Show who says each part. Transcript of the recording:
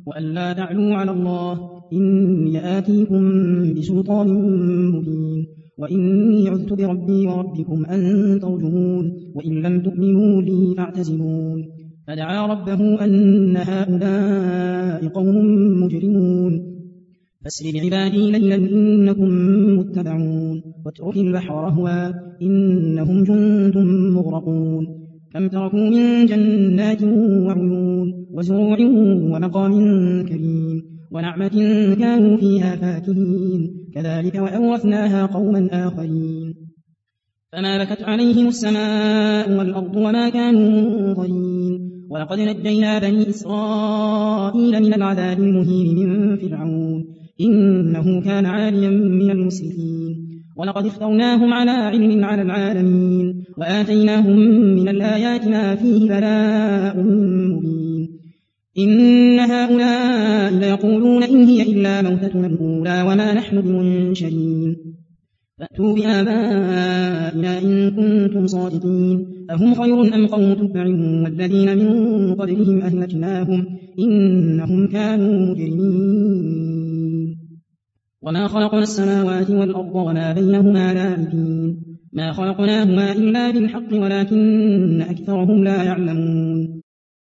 Speaker 1: وألا تعلوا على الله إني آتيكم بسلطان مبين وإني عذت بربي وربكم أن ترجمون وإن لم تؤمنوا لي فاعتزلون فدعا ربه أن هؤلاء قوم مجرمون فاسر بعبادي ليلا إنكم متبعون واترك البحر رهوا إنهم جند مغرقون كم تركوا من جنات وعيون وزروع ومقام كريم ونعمة كانوا فيها فاكهين كذلك وأورثناها قوما آخرين فما بكت عليهم السماء والأرض وما كانوا منظرين ولقد نجينا بني إسرائيل من العذاب المهين من فرعون إنه كان عاليا من المسرفين ولقد اخترناهم على علم على العالمين وآتيناهم من الآيات ما فيه بلاء مبين إن هؤلاء ليقولون إن هي إلا موتتنا الأولى وما نحن بمنشرين فأتوا بآبائنا إن كنتم صادقين أهم خير أم قوم تبع والذين من قبلهم أهلكناهم إنهم كانوا مجرمين وما خلقنا السماوات والأرض وما بينهما لاعبين ما خلقناهما إلا بالحق ولكن أكثرهم لا يعلمون